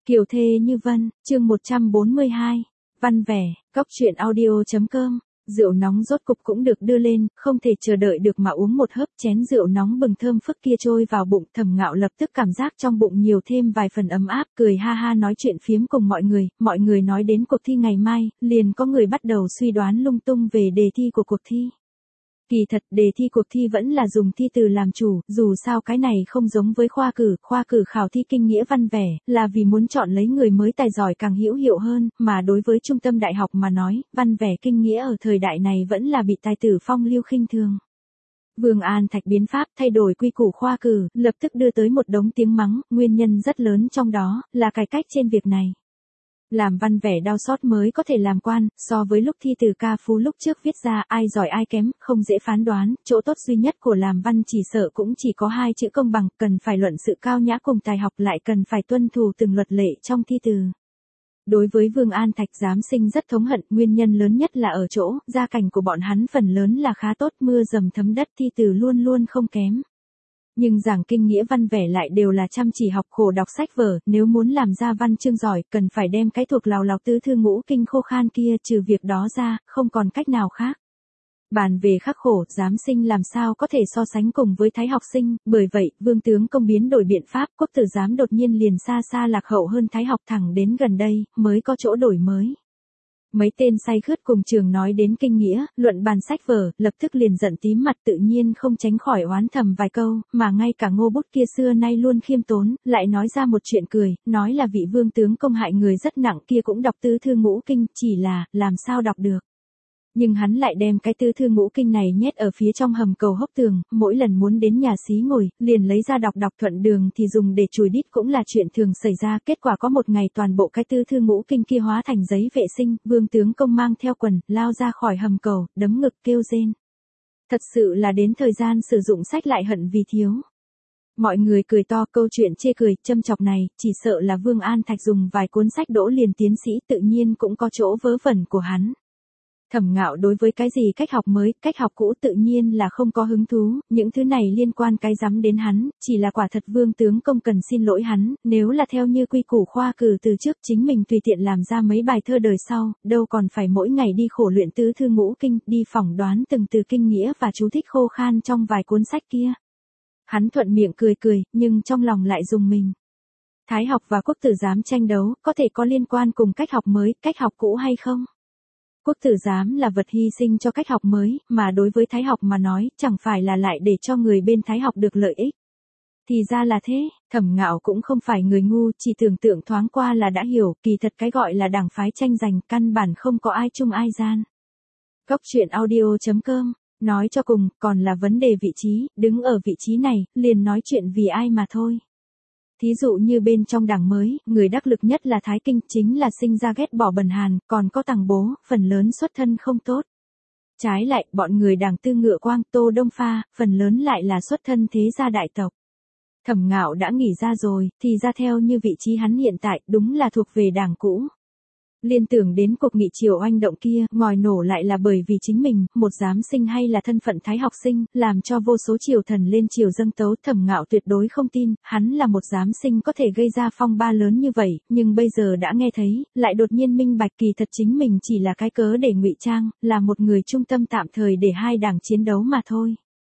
Kiều thê như vân, chương 142, văn vẻ, cóc truyện audio.com. Rượu nóng rốt cục cũng được đưa lên, không thể chờ đợi được mà uống một hớp. Chén rượu nóng bừng thơm phức kia trôi vào bụng, Thẩm Ngạo lập tức cảm giác trong bụng nhiều thêm vài phần ấm áp, cười ha ha nói chuyện phiếm cùng mọi người nói đến cuộc thi ngày mai, liền có người bắt đầu suy đoán lung tung về đề thi của cuộc thi. Kỳ thật đề thi cuộc thi vẫn là dùng thi từ làm chủ, dù sao cái này không giống với khoa cử khảo thi kinh nghĩa văn vẻ, là vì muốn chọn lấy người mới tài giỏi càng hữu hiệu hơn, mà đối với trung tâm đại học mà nói, văn vẻ kinh nghĩa ở thời đại này vẫn là bị tài tử phong lưu khinh thường. Vương An Thạch biến pháp thay đổi quy củ khoa cử, lập tức đưa tới một đống tiếng mắng, nguyên nhân rất lớn trong đó, là cải cách trên việc này. Làm văn vẻ đau xót mới có thể làm quan, so với lúc thi từ ca phú lúc trước viết ra ai giỏi ai kém, không dễ phán đoán, chỗ tốt duy nhất của làm văn chỉ sợ cũng chỉ có hai chữ công bằng, cần phải luận sự cao nhã cùng tài học lại cần phải tuân thủ từng luật lệ trong thi từ. Đối với Vương An Thạch giám sinh rất thống hận, nguyên nhân lớn nhất là ở chỗ, gia cảnh của bọn hắn phần lớn là khá tốt, mưa dầm thấm đất, thi từ luôn luôn không kém. Nhưng giảng kinh nghĩa văn vẻ lại đều là chăm chỉ học khổ đọc sách vở, nếu muốn làm ra văn chương giỏi, cần phải đem cái thuộc lào lào tứ thư ngũ kinh khô khan kia, trừ việc đó ra, không còn cách nào khác. Bàn về khắc khổ, giám sinh làm sao có thể so sánh cùng với thái học sinh, bởi vậy, vương tướng công biến đổi biện pháp, quốc tử giám đột nhiên liền xa xa lạc hậu hơn thái học, thẳng đến gần đây, mới có chỗ đổi mới. Mấy tên say khướt cùng trường nói đến kinh nghĩa, luận bàn sách vở, lập tức liền giận tím mặt, tự nhiên không tránh khỏi oán thầm vài câu, mà ngay cả Ngô Bút kia xưa nay luôn khiêm tốn, lại nói ra một chuyện cười, nói là vị vương tướng công hại người rất nặng kia cũng đọc tứ thư ngũ kinh, chỉ là, làm sao đọc được. Nhưng hắn lại đem cái tứ thư ngũ kinh này nhét ở phía trong hầm cầu hốc tường, mỗi lần muốn đến nhà xí ngồi, liền lấy ra đọc thuận đường thì dùng để chùi đít cũng là chuyện thường xảy ra. Kết quả có một ngày toàn bộ cái tứ thư ngũ kinh kia hóa thành giấy vệ sinh, vương tướng công mang theo quần, lao ra khỏi hầm cầu, đấm ngực kêu rên. Thật sự là đến thời gian sử dụng sách lại hận vì thiếu. Mọi người cười to, câu chuyện chê cười, châm chọc này, chỉ sợ là Vương An Thạch dùng vài cuốn sách đỗ liền tiến sĩ, tự nhiên cũng có chỗ vớ vẩn của hắn. Thẩm Ngạo đối với cái gì cách học mới, cách học cũ tự nhiên là không có hứng thú, những thứ này liên quan cái rắm đến hắn, chỉ là quả thật vương tướng công cần xin lỗi hắn, nếu là theo như quy củ khoa cử từ trước chính mình tùy tiện làm ra mấy bài thơ đời sau, đâu còn phải mỗi ngày đi khổ luyện tứ thư ngũ kinh, đi phỏng đoán từng từ kinh nghĩa và chú thích khô khan trong vài cuốn sách kia. Hắn thuận miệng cười, nhưng trong lòng lại rùng mình. Thái học và quốc tử giám tranh đấu, có thể có liên quan cùng cách học mới, cách học cũ hay không? Quốc tử giám là vật hy sinh cho cách học mới, mà đối với thái học mà nói, chẳng phải là lại để cho người bên thái học được lợi ích. Thì ra là thế, Thẩm Ngạo cũng không phải người ngu, chỉ tưởng tượng thoáng qua là đã hiểu, kỳ thật cái gọi là đảng phái tranh giành, căn bản không có ai chung ai gian. Cóc truyện audio.com, nói cho cùng, còn là vấn đề vị trí, đứng ở vị trí này, liền nói chuyện vì ai mà thôi. Thí dụ như bên trong đảng mới, người đắc lực nhất là Thái Kinh, chính là sinh ra ghét bỏ bần hàn, còn có Tằng Bố, phần lớn xuất thân không tốt. Trái lại, bọn người đảng Tư Ngựa Quang, Tô Đông Pha, phần lớn lại là xuất thân thế gia đại tộc. Thẩm Ngạo đã nghỉ ra rồi, thì ra theo như vị trí hắn hiện tại, đúng là thuộc về đảng cũ. Liên tưởng đến cuộc nghị triều oanh động kia, ngòi nổ lại là bởi vì chính mình, một giám sinh hay là thân phận thái học sinh, làm cho vô số triều thần lên triều dâng tấu. Thẩm Ngạo tuyệt đối không tin, hắn là một giám sinh có thể gây ra phong ba lớn như vậy, nhưng bây giờ đã nghe thấy, lại đột nhiên minh bạch kỳ thật chính mình chỉ là cái cớ để ngụy trang, là một người trung tâm tạm thời để hai đảng chiến đấu mà thôi.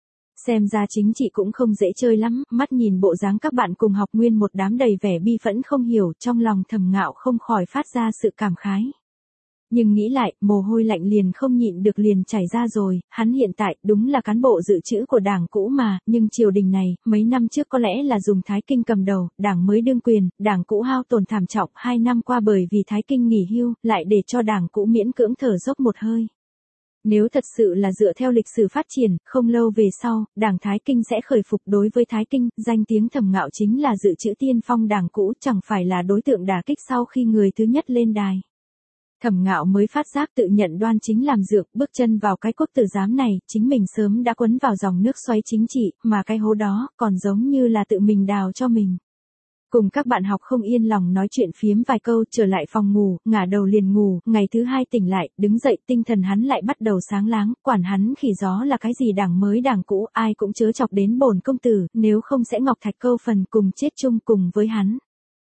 Xem ra chính trị cũng không dễ chơi lắm, mắt nhìn bộ dáng các bạn cùng học nguyên một đám đầy vẻ bi phẫn không hiểu, trong lòng Thẩm Ngạo không khỏi phát ra sự cảm khái. Nhưng nghĩ lại, mồ hôi lạnh liền không nhịn được liền chảy ra rồi, hắn hiện tại đúng là cán bộ dự trữ của đảng cũ mà, nhưng triều đình này, mấy năm trước có lẽ là dùng Thái Kinh cầm đầu, đảng mới đương quyền, đảng cũ hao tổn thảm trọng, 2 năm qua bởi vì Thái Kinh nghỉ hưu, lại để cho đảng cũ miễn cưỡng thở dốc một hơi. Nếu thật sự là dựa theo lịch sử phát triển, không lâu về sau, đảng Thái Kinh sẽ khởi phục. Đối với Thái Kinh, danh tiếng Thẩm Ngạo chính là dự trữ tiên phong đảng cũ, chẳng phải là đối tượng đả kích sau khi người thứ nhất lên đài. Thẩm Ngạo mới phát giác tự nhận đoan chính làm dược, bước chân vào cái quốc tử giám này, chính mình sớm đã quấn vào dòng nước xoáy chính trị, mà cái hố đó, còn giống như là tự mình đào cho mình. Cùng các bạn học không yên lòng nói chuyện phiếm vài câu, trở lại phòng ngủ, ngả đầu liền ngủ, ngày thứ hai tỉnh lại, đứng dậy, tinh thần hắn lại bắt đầu sáng láng, quản hắn khỉ gió là cái gì đảng mới đảng cũ, ai cũng chớ chọc đến bổn công tử, nếu không sẽ ngọc thạch câu phần cùng chết chung cùng với hắn.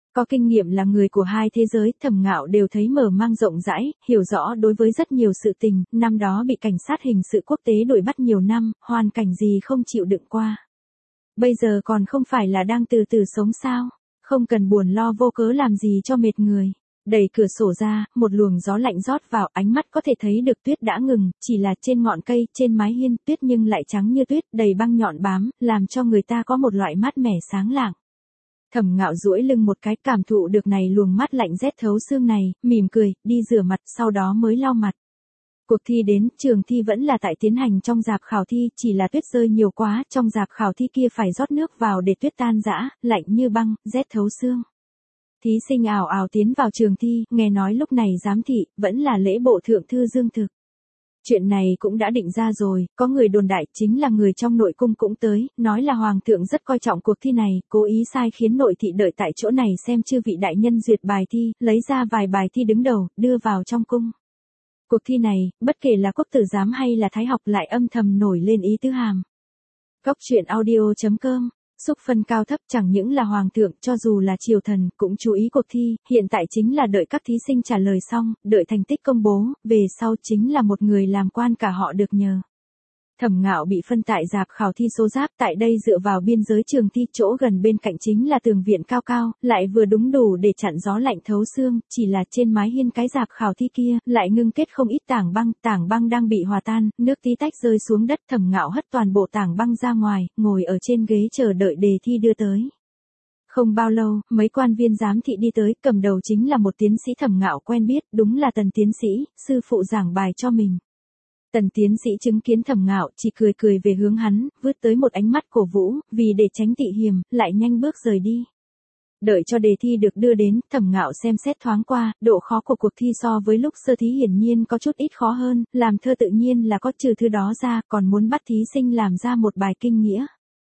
Có kinh nghiệm là người của hai thế giới, Thẩm Ngạo đều thấy mở mang rộng rãi, hiểu rõ đối với rất nhiều sự tình, năm đó bị cảnh sát hình sự quốc tế đuổi bắt nhiều năm, hoàn cảnh gì không chịu đựng qua. Bây giờ còn không phải là đang từ từ sống sao, không cần buồn lo vô cớ làm gì cho mệt người. Đẩy cửa sổ ra, một luồng gió lạnh rót vào, ánh mắt có thể thấy được tuyết đã ngừng, chỉ là trên ngọn cây, trên mái hiên, tuyết nhưng lại trắng như tuyết, đầy băng nhọn bám, làm cho người ta có một loại mát mẻ sáng lạng. Thẩm Ngạo duỗi lưng một cái, cảm thụ được này luồng mát lạnh rét thấu xương này, mỉm cười, đi rửa mặt, sau đó mới lau mặt. Cuộc thi đến, trường thi vẫn là tại tiến hành trong rạp khảo thi, chỉ là tuyết rơi nhiều quá, trong rạp khảo thi kia phải rót nước vào để tuyết tan rã, lạnh như băng, rét thấu xương. Thí sinh ào ào tiến vào trường thi, nghe nói lúc này giám thị, vẫn là lễ bộ thượng thư Dương Thực. Chuyện này cũng đã định ra rồi, có người đồn đại chính là người trong nội cung cũng tới, nói là hoàng thượng rất coi trọng cuộc thi này, cố ý sai khiến nội thị đợi tại chỗ này xem chư vị đại nhân duyệt bài thi, lấy ra vài bài thi đứng đầu, đưa vào trong cung. Cuộc thi này, bất kể là quốc tử giám hay là thái học lại âm thầm nổi lên ý tứ hàm. Góc truyện audio.com. Xúc phân cao thấp chẳng những là hoàng thượng, cho dù là triều thần, cũng chú ý cuộc thi, hiện tại chính là đợi các thí sinh trả lời xong, đợi thành tích công bố, về sau chính là một người làm quan cả họ được nhờ. Thẩm Ngạo bị phân tại rạp khảo thi số giáp, tại đây dựa vào biên giới trường thi, chỗ gần bên cạnh chính là tường viện cao cao, lại vừa đúng đủ để chặn gió lạnh thấu xương, chỉ là trên mái hiên cái rạp khảo thi kia, lại ngưng kết không ít tảng băng đang bị hòa tan, nước tí tách rơi xuống đất. Thẩm Ngạo hất toàn bộ tảng băng ra ngoài, ngồi ở trên ghế chờ đợi đề thi đưa tới. Không bao lâu, mấy quan viên giám thị đi tới, cầm đầu chính là một tiến sĩ Thẩm Ngạo quen biết, đúng là Tần tiến sĩ, sư phụ giảng bài cho mình. Tần tiến sĩ chứng kiến Thẩm Ngạo, chỉ cười cười về hướng hắn, vứt tới một ánh mắt cổ vũ, vì để tránh tị hiềm, lại nhanh bước rời đi. Đợi cho đề thi được đưa đến, Thẩm Ngạo xem xét thoáng qua, độ khó của cuộc thi so với lúc sơ thí hiển nhiên có chút ít khó hơn, làm thơ tự nhiên là có, trừ thứ đó ra, còn muốn bắt thí sinh làm ra một bài kinh nghĩa.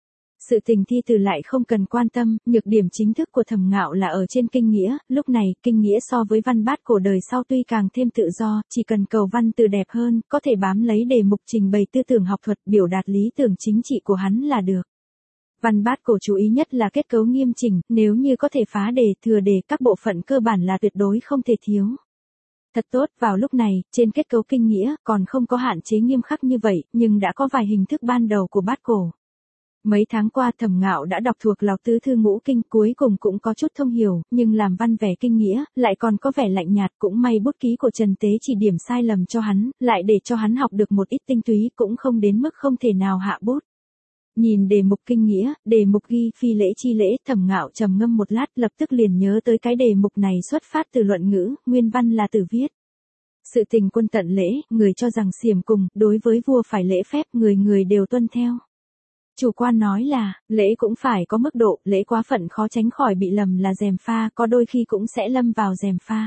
Sự tình thi từ lại không cần quan tâm, nhược điểm chính thức của Thẩm Ngạo là ở trên kinh nghĩa, lúc này, kinh nghĩa so với văn bát cổ đời sau tuy càng thêm tự do, chỉ cần cầu văn từ đẹp hơn, có thể bám lấy đề mục trình bày tư tưởng học thuật, biểu đạt lý tưởng chính trị của hắn là được. Văn bát cổ chú ý nhất là kết cấu nghiêm chỉnh, nếu như có thể phá đề, thừa đề, các bộ phận cơ bản là tuyệt đối không thể thiếu. Thật tốt, vào lúc này, trên kết cấu kinh nghĩa, còn không có hạn chế nghiêm khắc như vậy, nhưng đã có vài hình thức ban đầu của bát cổ. Mấy tháng qua Thẩm Ngạo đã đọc thuộc lòng tứ thư ngũ kinh, cuối cùng cũng có chút thông hiểu, nhưng làm văn vẻ kinh nghĩa, lại còn có vẻ lạnh nhạt, cũng may bút ký của Trần Tế chỉ điểm sai lầm cho hắn, lại để cho hắn học được một ít tinh túy, cũng không đến mức không thể nào hạ bút. Nhìn đề mục kinh nghĩa, đề mục ghi phi lễ chi lễ, Thẩm Ngạo trầm ngâm một lát, lập tức liền nhớ tới cái đề mục này xuất phát từ luận ngữ, nguyên văn là từ viết. Sự tình quân tận lễ, người cho rằng xiềm cùng, đối với vua phải lễ phép, người người đều tuân theo. Chủ quan nói là, lễ cũng phải có mức độ, lễ quá phận khó tránh khỏi bị lầm là gièm pha, có đôi khi cũng sẽ lâm vào gièm pha.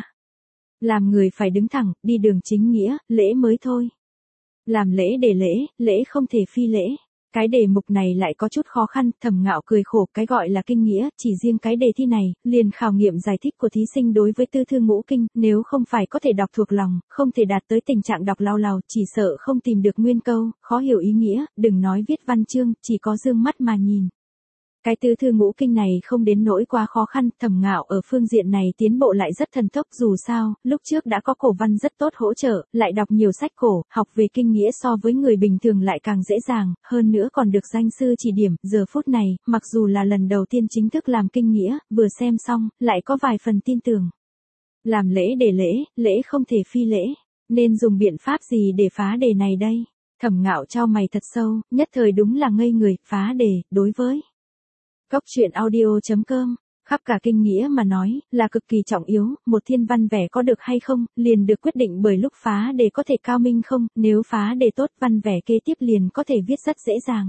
Làm người phải đứng thẳng, đi đường chính nghĩa, lễ mới thôi. Làm lễ để lễ, lễ không thể phi lễ. Cái đề mục này lại có chút khó khăn, Thẩm Ngạo cười khổ, cái gọi là kinh nghĩa, chỉ riêng cái đề thi này, liền khảo nghiệm giải thích của thí sinh đối với tư thư ngũ kinh, nếu không phải có thể đọc thuộc lòng, không thể đạt tới tình trạng đọc lao lào, chỉ sợ không tìm được nguyên câu, khó hiểu ý nghĩa, đừng nói viết văn chương, chỉ có dương mắt mà nhìn. Cái tứ thư ngũ kinh này không đến nỗi quá khó khăn, Thẩm Ngạo ở phương diện này tiến bộ lại rất thần tốc, dù sao, lúc trước đã có cổ văn rất tốt hỗ trợ, lại đọc nhiều sách cổ, học về kinh nghĩa so với người bình thường lại càng dễ dàng, hơn nữa còn được danh sư chỉ điểm, giờ phút này, mặc dù là lần đầu tiên chính thức làm kinh nghĩa, vừa xem xong, lại có vài phần tin tưởng. Làm lễ để lễ, lễ không thể phi lễ, nên dùng biện pháp gì để phá đề này đây? Thẩm Ngạo chau mày thật sâu, nhất thời đúng là ngây người, phá đề, đối với Góc truyện audio.com, khắp cả kinh nghĩa mà nói, là cực kỳ trọng yếu, một thiên văn vẻ có được hay không, liền được quyết định bởi lúc phá đề có thể cao minh không, nếu phá đề tốt văn vẻ kế tiếp liền có thể viết rất dễ dàng.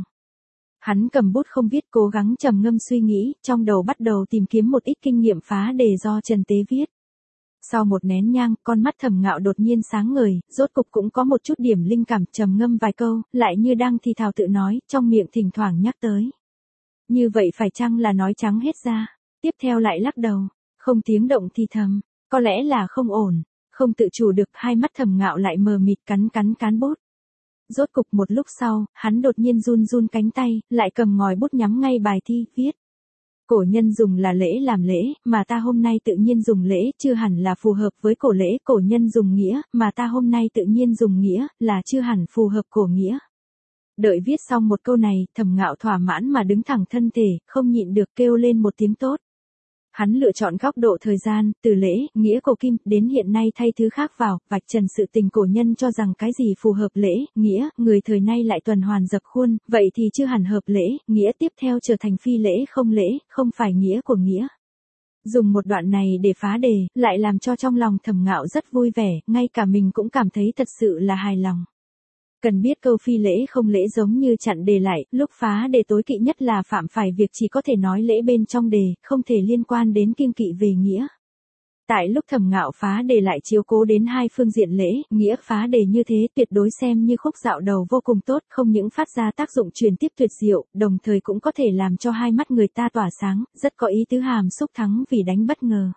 Hắn cầm bút không viết, cố gắng trầm ngâm suy nghĩ, trong đầu bắt đầu tìm kiếm một ít kinh nghiệm phá đề do Trần Tế viết. Sau một nén nhang, con mắt Thẩm Ngạo đột nhiên sáng ngời, rốt cục cũng có một chút điểm linh cảm, trầm ngâm vài câu, lại như đang thì thào tự nói, trong miệng thỉnh thoảng nhắc tới. Như vậy phải chăng là nói trắng hết ra, tiếp theo lại lắc đầu, không tiếng động thì thầm, có lẽ là không ổn, không tự chủ được, hai mắt Thẩm Ngạo lại mờ mịt cán bút. Rốt cục một lúc sau, hắn đột nhiên run cánh tay, lại cầm ngòi bút nhắm ngay bài thi, viết. Cổ nhân dùng là lễ làm lễ, mà ta hôm nay tự nhiên dùng lễ, chưa hẳn là phù hợp với cổ lễ. Cổ nhân dùng nghĩa, mà ta hôm nay tự nhiên dùng nghĩa, là chưa hẳn phù hợp cổ nghĩa. Đợi viết xong một câu này, Thẩm Ngạo thỏa mãn mà đứng thẳng thân thể, không nhịn được kêu lên một tiếng tốt. Hắn lựa chọn góc độ thời gian, từ lễ, nghĩa cổ kim, đến hiện nay thay thứ khác vào, vạch trần sự tình cổ nhân cho rằng cái gì phù hợp lễ, nghĩa, người thời nay lại tuần hoàn dập khuôn, vậy thì chưa hẳn hợp lễ, nghĩa tiếp theo trở thành phi lễ, không phải nghĩa của nghĩa. Dùng một đoạn này để phá đề, lại làm cho trong lòng Thẩm Ngạo rất vui vẻ, ngay cả mình cũng cảm thấy thật sự là hài lòng. Cần biết câu phi lễ không lễ giống như chặn đề lại, lúc phá đề tối kỵ nhất là phạm phải việc chỉ có thể nói lễ bên trong đề, không thể liên quan đến kiêng kỵ về nghĩa. Tại lúc Thẩm Ngạo phá đề lại chiếu cố đến hai phương diện lễ, nghĩa phá đề như thế tuyệt đối xem như khúc dạo đầu vô cùng tốt, không những phát ra tác dụng truyền tiếp tuyệt diệu, đồng thời cũng có thể làm cho hai mắt người ta tỏa sáng, rất có ý tứ hàm xúc thắng vì đánh bất ngờ.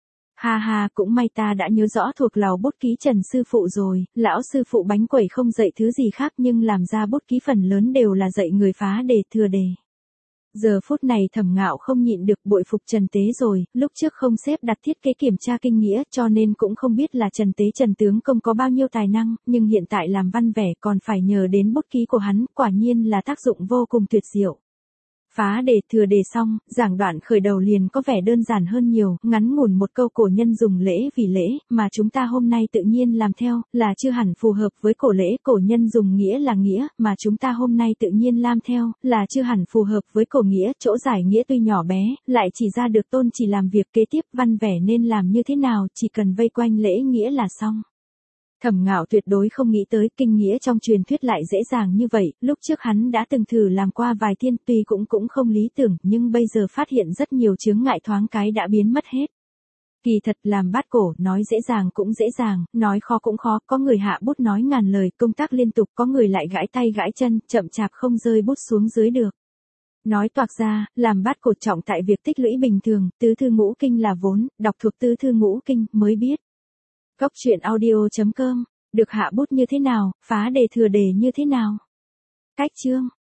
Ha ha, cũng may ta đã nhớ rõ thuộc lầu bút ký Trần sư phụ rồi, lão sư phụ bánh quẩy không dạy thứ gì khác nhưng làm ra bút ký phần lớn đều là dạy người phá đề thừa đề. Giờ phút này Thẩm Ngạo không nhịn được bội phục Trần Tế rồi, lúc trước không xếp đặt thiết kế kiểm tra kinh nghĩa cho nên cũng không biết là Trần Tế Trần tướng công có bao nhiêu tài năng, nhưng hiện tại làm văn vẻ còn phải nhờ đến bút ký của hắn, quả nhiên là tác dụng vô cùng tuyệt diệu. Phá đề thừa đề xong, giảng đoạn khởi đầu liền có vẻ đơn giản hơn nhiều, ngắn ngủn một câu cổ nhân dùng lễ vì lễ, mà chúng ta hôm nay tự nhiên làm theo, là chưa hẳn phù hợp với cổ lễ, cổ nhân dùng nghĩa là nghĩa, mà chúng ta hôm nay tự nhiên làm theo, là chưa hẳn phù hợp với cổ nghĩa, chỗ giải nghĩa tuy nhỏ bé, lại chỉ ra được tôn chỉ làm việc kế tiếp văn vẻ nên làm như thế nào, chỉ cần vây quanh lễ nghĩa là xong. Thẩm Ngạo tuyệt đối không nghĩ tới kinh nghĩa trong truyền thuyết lại dễ dàng như vậy, lúc trước hắn đã từng thử làm qua vài thiên tuy cũng không lý tưởng, nhưng bây giờ phát hiện rất nhiều chướng ngại thoáng cái đã biến mất hết. Kỳ thật làm bát cổ, nói dễ dàng cũng dễ dàng, nói khó cũng khó, có người hạ bút nói ngàn lời, công tác liên tục, có người lại gãi tay gãi chân, chậm chạp không rơi bút xuống dưới được. Nói toạc ra, làm bát cổ trọng tại việc tích lũy bình thường, tứ thư ngũ kinh là vốn, đọc thuộc tứ thư ngũ kinh mới biết. Góc truyện audio.com, được hạ bút như thế nào, phá đề thừa đề như thế nào. Cách chương